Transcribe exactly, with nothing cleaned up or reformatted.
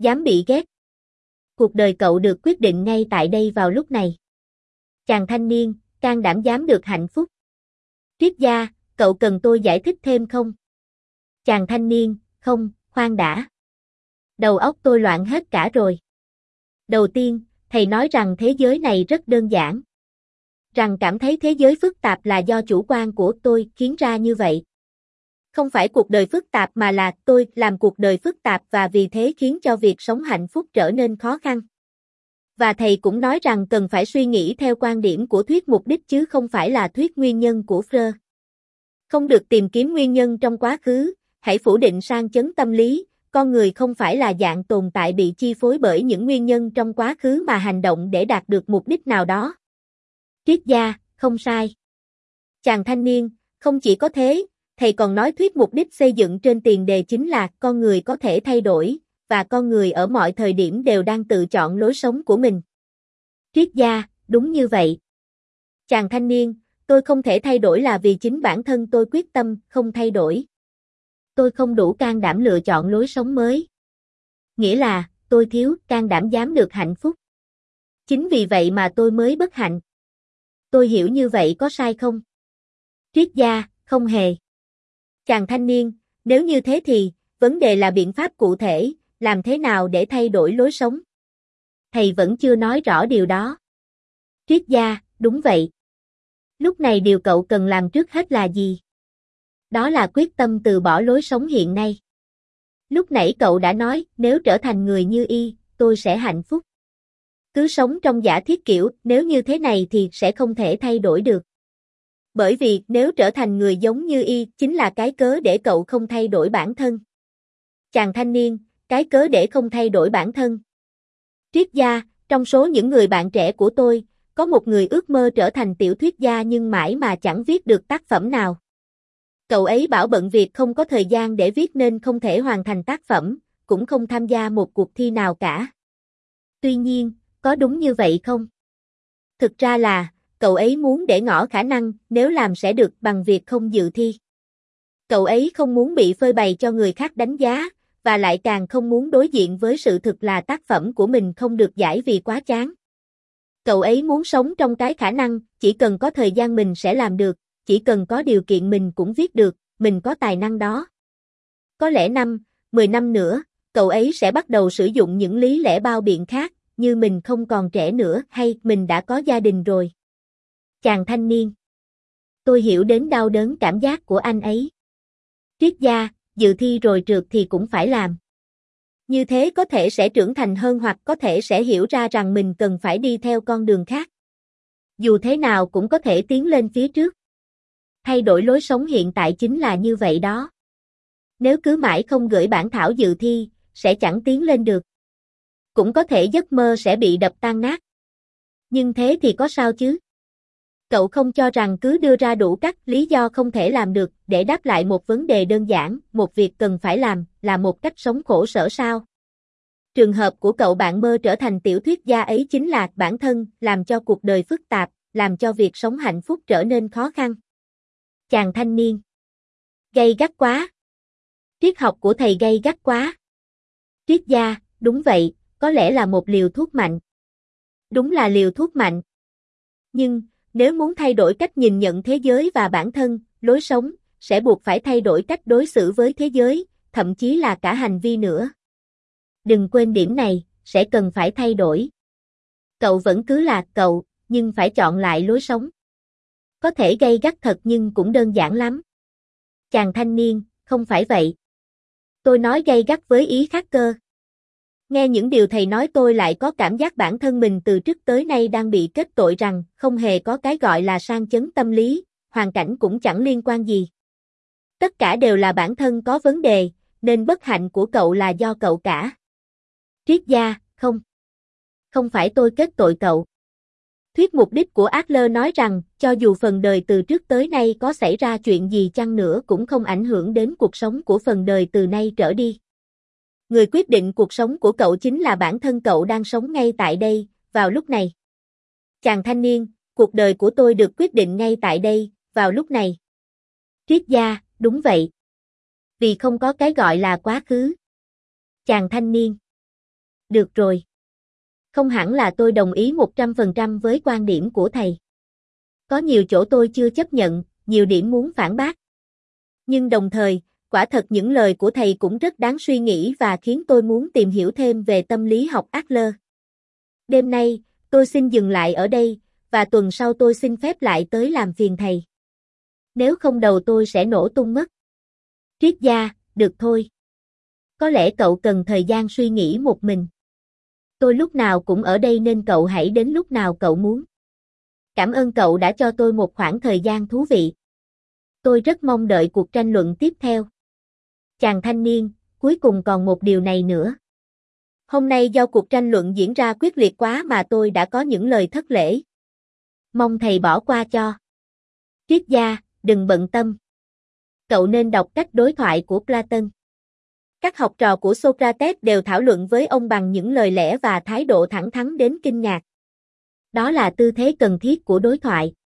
Dám bị ghét. Cuộc đời cậu được quyết định ngay tại đây vào lúc này. Chàng thanh niên, can đảm dám được hạnh phúc. Triết gia, cậu cần tôi giải thích thêm không? Chàng thanh niên, không, khoan đã. Đầu óc tôi loạn hết cả rồi. Đầu tiên, thầy nói rằng thế giới này rất đơn giản. Rằng cảm thấy thế giới phức tạp là do chủ quan của tôi khiến ra như vậy. Không phải cuộc đời phức tạp mà là tôi làm cuộc đời phức tạp và vì thế khiến cho việc sống hạnh phúc trở nên khó khăn. Và thầy cũng nói rằng cần phải suy nghĩ theo quan điểm của thuyết mục đích chứ không phải là thuyết nguyên nhân của Freud. Không được tìm kiếm nguyên nhân trong quá khứ, hãy phủ định sang chấn tâm lý, con người không phải là dạng tồn tại bị chi phối bởi những nguyên nhân trong quá khứ mà hành động để đạt được mục đích nào đó. Triết gia, không sai. Chàng thanh niên, không chỉ có thế, thầy còn nói thuyết mục đích xây dựng trên tiền đề chính là con người có thể thay đổi, và con người ở mọi thời điểm đều đang tự chọn lối sống của mình. Triết gia, đúng như vậy. Chàng thanh niên, tôi không thể thay đổi là vì chính bản thân tôi quyết tâm không thay đổi. Tôi không đủ can đảm lựa chọn lối sống mới. Nghĩa là, tôi thiếu can đảm dám được hạnh phúc. Chính vì vậy mà tôi mới bất hạnh. Tôi hiểu như vậy có sai không? Triết gia, không hề. Chàng thanh niên, nếu như thế thì, vấn đề là biện pháp cụ thể, làm thế nào để thay đổi lối sống? Thầy vẫn chưa nói rõ điều đó. Triết gia, đúng vậy. Lúc này điều cậu cần làm trước hết là gì? Đó là quyết tâm từ bỏ lối sống hiện nay. Lúc nãy cậu đã nói, nếu trở thành người như y, tôi sẽ hạnh phúc. Cứ sống trong giả thiết kiểu, nếu như thế này thì sẽ không thể thay đổi được. Bởi vì, nếu trở thành người giống như y, chính là cái cớ để cậu không thay đổi bản thân. Chàng thanh niên, cái cớ để không thay đổi bản thân. Triết gia, trong số những người bạn trẻ của tôi, có một người ước mơ trở thành tiểu thuyết gia nhưng mãi mà chẳng viết được tác phẩm nào. Cậu ấy bảo bận việc không có thời gian để viết nên không thể hoàn thành tác phẩm, cũng không tham gia một cuộc thi nào cả. Tuy nhiên, có đúng như vậy không? Thực ra là, cậu ấy muốn để ngỏ khả năng nếu làm sẽ được bằng việc không dự thi. Cậu ấy không muốn bị phơi bày cho người khác đánh giá, và lại càng không muốn đối diện với sự thực là tác phẩm của mình không được giải vì quá chán. Cậu ấy muốn sống trong cái khả năng, chỉ cần có thời gian mình sẽ làm được, chỉ cần có điều kiện mình cũng viết được, mình có tài năng đó. Có lẽ năm, mười năm nữa, cậu ấy sẽ bắt đầu sử dụng những lý lẽ bao biện khác, như mình không còn trẻ nữa hay mình đã có gia đình rồi. Chàng thanh niên. Tôi hiểu đến đau đớn cảm giác của anh ấy. Triết gia, dự thi rồi trượt thì cũng phải làm. Như thế có thể sẽ trưởng thành hơn hoặc có thể sẽ hiểu ra rằng mình cần phải đi theo con đường khác. Dù thế nào cũng có thể tiến lên phía trước. Thay đổi lối sống hiện tại chính là như vậy đó. Nếu cứ mãi không gửi bản thảo dự thi, sẽ chẳng tiến lên được. Cũng có thể giấc mơ sẽ bị đập tan nát. Nhưng thế thì có sao chứ? Cậu không cho rằng cứ đưa ra đủ các lý do không thể làm được để đáp lại một vấn đề đơn giản, một việc cần phải làm, là một cách sống khổ sở sao? Trường hợp của cậu bạn mơ trở thành tiểu thuyết gia ấy chính là bản thân, làm cho cuộc đời phức tạp, làm cho việc sống hạnh phúc trở nên khó khăn. Chàng thanh niên. Gay gắt quá. Triết học của thầy gay gắt quá. Triết gia, đúng vậy, có lẽ là một liều thuốc mạnh. Đúng là liều thuốc mạnh. Nhưng, nếu muốn thay đổi cách nhìn nhận thế giới và bản thân, lối sống, sẽ buộc phải thay đổi cách đối xử với thế giới, thậm chí là cả hành vi nữa. Đừng quên điểm này, sẽ cần phải thay đổi. Cậu vẫn cứ là cậu, nhưng phải chọn lại lối sống. Có thể gay gắt thật nhưng cũng đơn giản lắm. Chàng thanh niên, không phải vậy. Tôi nói gay gắt với ý khác cơ. Nghe những điều thầy nói tôi lại có cảm giác bản thân mình từ trước tới nay đang bị kết tội rằng không hề có cái gọi là sang chấn tâm lý, hoàn cảnh cũng chẳng liên quan gì. Tất cả đều là bản thân có vấn đề, nên bất hạnh của cậu là do cậu cả. Triết gia, không. Không phải tôi kết tội cậu. Thuyết mục đích của Adler nói rằng, cho dù phần đời từ trước tới nay có xảy ra chuyện gì chăng nữa cũng không ảnh hưởng đến cuộc sống của phần đời từ nay trở đi. Người quyết định cuộc sống của cậu chính là bản thân cậu đang sống ngay tại đây, vào lúc này. Chàng thanh niên, cuộc đời của tôi được quyết định ngay tại đây, vào lúc này. Triết gia, đúng vậy. Vì không có cái gọi là quá khứ. Chàng thanh niên. Được rồi. Không hẳn là tôi đồng ý một trăm phần trăm với quan điểm của thầy. Có nhiều chỗ tôi chưa chấp nhận, nhiều điểm muốn phản bác. Nhưng đồng thời, quả thật những lời của thầy cũng rất đáng suy nghĩ và khiến tôi muốn tìm hiểu thêm về tâm lý học Adler. Đêm nay, tôi xin dừng lại ở đây, và tuần sau tôi xin phép lại tới làm phiền thầy. Nếu không đầu tôi sẽ nổ tung mất. Triết gia, được thôi. Có lẽ cậu cần thời gian suy nghĩ một mình. Tôi lúc nào cũng ở đây nên cậu hãy đến lúc nào cậu muốn. Cảm ơn cậu đã cho tôi một khoảng thời gian thú vị. Tôi rất mong đợi cuộc tranh luận tiếp theo. Chàng thanh niên, cuối cùng còn một điều này nữa. Hôm nay do cuộc tranh luận diễn ra quyết liệt quá mà tôi đã có những lời thất lễ. Mong thầy bỏ qua cho. Triết gia, đừng bận tâm. Cậu nên đọc cách đối thoại của Platon. Các học trò của Socrates đều thảo luận với ông bằng những lời lẽ và thái độ thẳng thắn đến kinh ngạc. Đó là tư thế cần thiết của đối thoại.